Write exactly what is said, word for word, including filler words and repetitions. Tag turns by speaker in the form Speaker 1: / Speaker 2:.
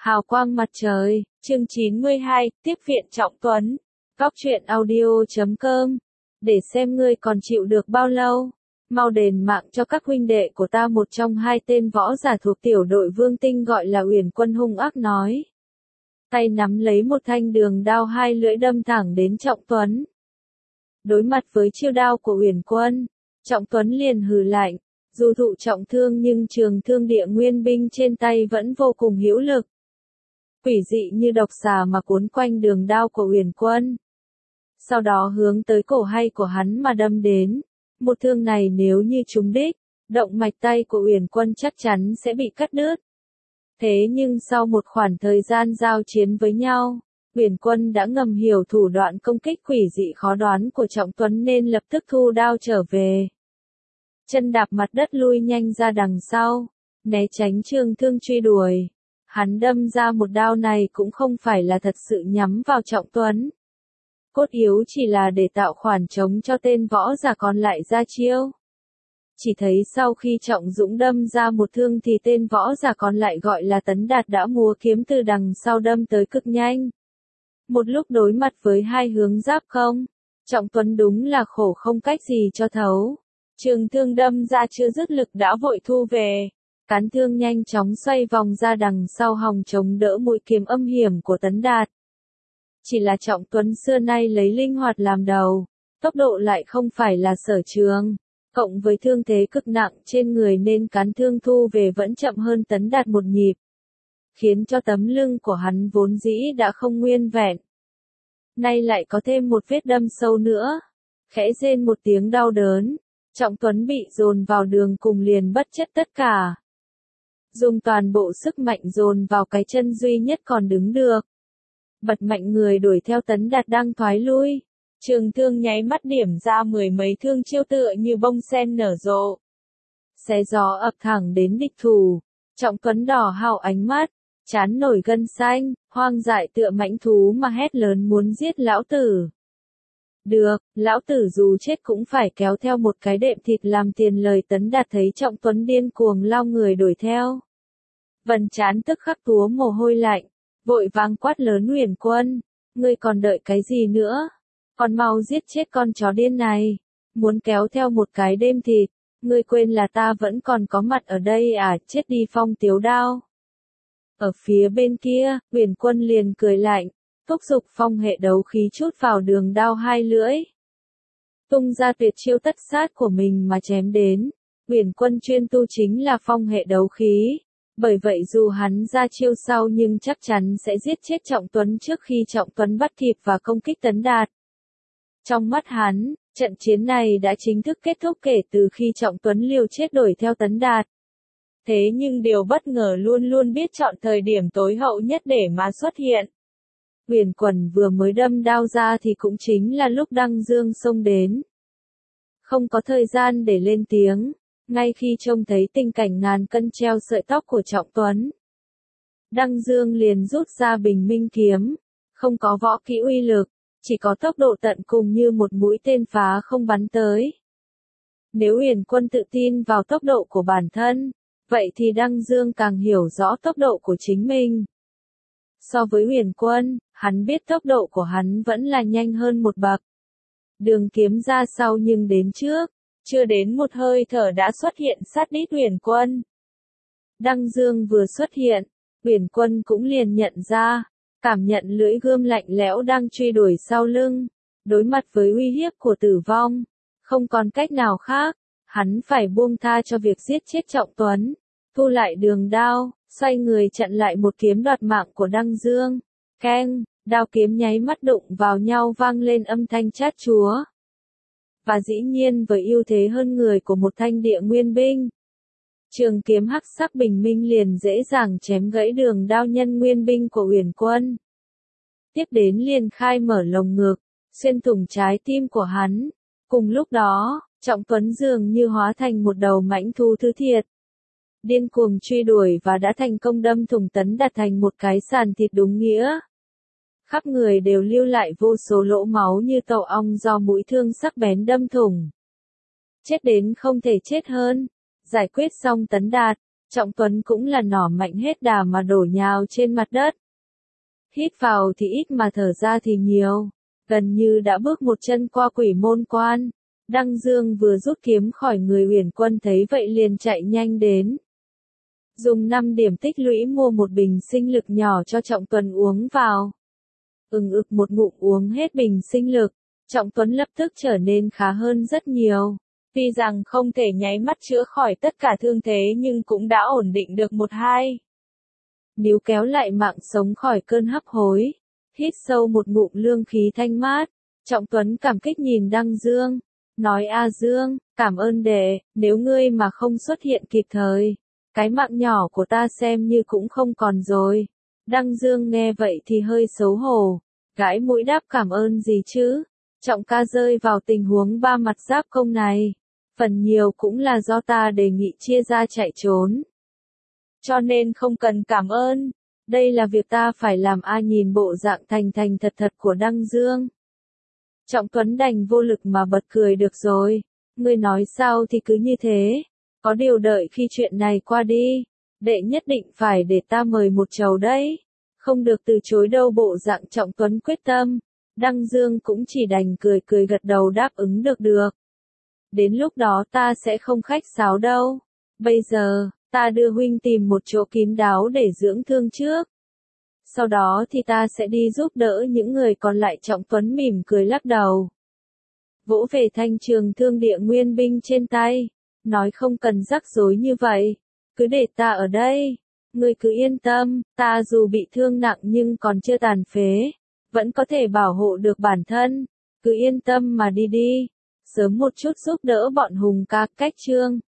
Speaker 1: Hào quang mặt trời, chương chín mươi hai, tiếp viện Trọng Tuấn. Góc truyện audio chấm com. Để xem ngươi còn chịu được bao lâu. Mau đền mạng cho các huynh đệ của ta. Một trong hai tên võ giả thuộc tiểu đội Vương Tinh gọi là Uyển Quân hung ác nói. Tay nắm lấy một thanh đường đao hai lưỡi đâm thẳng đến Trọng Tuấn. Đối mặt với chiêu đao của Uyển Quân, Trọng Tuấn liền hừ lạnh. Dù thụ trọng thương nhưng trường thương địa nguyên binh trên tay vẫn vô cùng hữu lực. Quỷ dị như độc xà mà cuốn quanh đường đao của Uyển Quân. Sau đó hướng tới cổ hay của hắn mà đâm đến. Một thương này nếu như trúng đích, động mạch tay của Uyển Quân chắc chắn sẽ bị cắt đứt. Thế nhưng sau một khoảng thời gian giao chiến với nhau, Uyển Quân đã ngầm hiểu thủ đoạn công kích quỷ dị khó đoán của Trọng Tuấn nên lập tức thu đao trở về. Chân đạp mặt đất lui nhanh ra đằng sau, né tránh trường thương truy đuổi. Hắn đâm ra một đao này cũng không phải là thật sự nhắm vào Trọng Tuấn. Cốt yếu chỉ là để tạo khoảng trống cho tên võ giả còn lại ra chiêu. Chỉ thấy sau khi Trọng Dũng đâm ra một thương thì tên võ giả còn lại gọi là Tấn Đạt đã múa kiếm từ đằng sau đâm tới cực nhanh. Một lúc đối mặt với hai hướng giáp công, Trọng Tuấn đúng là khổ không cách gì cho thấu. Trường thương đâm ra chưa dứt lực đã vội thu về. Cán thương nhanh chóng xoay vòng ra đằng sau hòng chống đỡ mũi kiếm âm hiểm của Tấn Đạt. Chỉ là Trọng Tuấn xưa nay lấy linh hoạt làm đầu, tốc độ lại không phải là sở trường, cộng với thương thế cực nặng trên người nên cán thương thu về vẫn chậm hơn Tấn Đạt một nhịp, khiến cho tấm lưng của hắn vốn dĩ đã không nguyên vẹn. Nay lại có thêm một vết đâm sâu nữa, khẽ rên một tiếng đau đớn, Trọng Tuấn bị dồn vào đường cùng liền bất chấp tất cả. Dùng toàn bộ sức mạnh dồn vào cái chân duy nhất còn đứng được. Bật mạnh người đuổi theo Tấn Đạt đang thoái lui. Trường thương nháy mắt điểm ra mười mấy thương chiêu tựa như bông sen nở rộ. Xé gió ập thẳng đến địch thủ. Trọng Tuấn đỏ hào ánh mắt, trán nổi gân xanh, hoang dại tựa mãnh thú mà hét lớn muốn giết lão tử. Được, lão tử dù chết cũng phải kéo theo một cái đệm thịt làm tiền lời. Tấn Đạt thấy Trọng Tuấn điên cuồng lao người đuổi theo. Vần trán tức khắc túa mồ hôi lạnh, vội vàng quát lớn Uyển Quân, ngươi còn đợi cái gì nữa? Còn mau giết chết con chó điên này, muốn kéo theo một cái đêm thịt, ngươi quên là ta vẫn còn có mặt ở đây à? Chết đi Phong Tiếu Đao. Ở phía bên kia, Uyển Quân liền cười lạnh, thúc giục phong hệ đấu khí chút vào đường đao hai lưỡi. Tung ra tuyệt chiêu tất sát của mình mà chém đến. Uyển Quân chuyên tu chính là phong hệ đấu khí. Bởi vậy dù hắn ra chiêu sau nhưng chắc chắn sẽ giết chết Trọng Tuấn trước khi Trọng Tuấn bắt kịp và công kích Tấn Đạt. Trong mắt hắn, trận chiến này đã chính thức kết thúc kể từ khi Trọng Tuấn liều chết đuổi theo Tấn Đạt. Thế nhưng điều bất ngờ luôn luôn biết chọn thời điểm tối hậu nhất để mà xuất hiện. Uyển Quân vừa mới đâm đao ra thì cũng chính là lúc Đăng Dương xông đến. Không có thời gian để lên tiếng. Ngay khi trông thấy tình cảnh ngàn cân treo sợi tóc của Trọng Tuấn, Đăng Dương liền rút ra bình minh kiếm, không có võ kỹ uy lực, chỉ có tốc độ tận cùng như một mũi tên phá không bắn tới. Nếu Uyển Quân tự tin vào tốc độ của bản thân, vậy thì Đăng Dương càng hiểu rõ tốc độ của chính mình. So với Uyển Quân, hắn biết tốc độ của hắn vẫn là nhanh hơn một bậc. Đường kiếm ra sau nhưng đến trước. Chưa đến một hơi thở đã xuất hiện sát đít Uyển Quân. Đăng Dương vừa xuất hiện, Uyển Quân cũng liền nhận ra, cảm nhận lưỡi gươm lạnh lẽo đang truy đuổi sau lưng. Đối mặt với uy hiếp của tử vong, không còn cách nào khác, hắn phải buông tha cho việc giết chết Trọng Tuấn, thu lại đường đao, xoay người chặn lại một kiếm đoạt mạng của Đăng Dương. Keng, đao kiếm nháy mắt đụng vào nhau vang lên âm thanh chát chúa. Và dĩ nhiên với ưu thế hơn người của một thanh địa nguyên binh, trường kiếm hắc sắc bình minh liền dễ dàng chém gãy đường đao nhân nguyên binh của Uyển Quân. Tiếp đến liền khai mở lồng ngực, xuyên thủng trái tim của hắn. Cùng lúc đó, Trọng Tuấn dường như hóa thành một đầu mãnh thú thứ thiệt. Điên cuồng truy đuổi và đã thành công đâm thủng Tấn Đạt thành một cái sàn thịt đúng nghĩa. Khắp người đều lưu lại vô số lỗ máu như tổ ong do mũi thương sắc bén đâm thủng. Chết đến không thể chết hơn. Giải quyết xong Tấn Đạt, Trọng Tuấn cũng là nỏ mạnh hết đà mà đổ nhào trên mặt đất. Hít vào thì ít mà thở ra thì nhiều, gần như đã bước một chân qua quỷ môn quan. Đăng Dương vừa rút kiếm khỏi người Uyển Quân thấy vậy liền chạy nhanh đến. Dùng năm điểm tích lũy mua một bình sinh lực nhỏ cho Trọng Tuấn uống vào. Ừng ực một ngụm uống hết bình sinh lực, Trọng Tuấn lập tức trở nên khá hơn rất nhiều. Tuy rằng không thể nháy mắt chữa khỏi tất cả thương thế nhưng cũng đã ổn định được một hai. Níu kéo lại mạng sống khỏi cơn hấp hối. Hít sâu một ngụm lương khí thanh mát, Trọng Tuấn cảm kích nhìn Đăng Dương. Nói A Dương, cảm ơn đệ, nếu ngươi mà không xuất hiện kịp thời, cái mạng nhỏ của ta xem như cũng không còn rồi. Đăng Dương nghe vậy thì hơi xấu hổ, gãi mũi đáp cảm ơn gì chứ. Trọng ca rơi vào tình huống ba mặt giáp công này. Phần nhiều cũng là do ta đề nghị chia ra chạy trốn. Cho nên không cần cảm ơn. Đây là việc ta phải làm. A nhìn bộ dạng thành thành thật thật của Đăng Dương. Trọng Tuấn đành vô lực mà bật cười được rồi. Ngươi nói sao thì cứ như thế. Có điều đợi khi chuyện này qua đi. Đệ nhất định phải để ta mời một chầu đấy. Không được từ chối đâu bộ dạng Trọng Tuấn quyết tâm. Đăng Dương cũng chỉ đành cười cười gật đầu đáp ứng được được. Đến lúc đó ta sẽ không khách sáo đâu. Bây giờ, ta đưa huynh tìm một chỗ kín đáo để dưỡng thương trước. Sau đó thì ta sẽ đi giúp đỡ những người còn lại. Trọng Tuấn mỉm cười lắc đầu. Vỗ về thanh trường thương địa nguyên binh trên tay. Nói không cần rắc rối như vậy. Cứ để ta ở đây. Ngươi cứ yên tâm, ta dù bị thương nặng nhưng còn chưa tàn phế. Vẫn có thể bảo hộ được bản thân. Cứ yên tâm mà đi đi. Sớm một chút giúp đỡ bọn Hùng ca cách chương.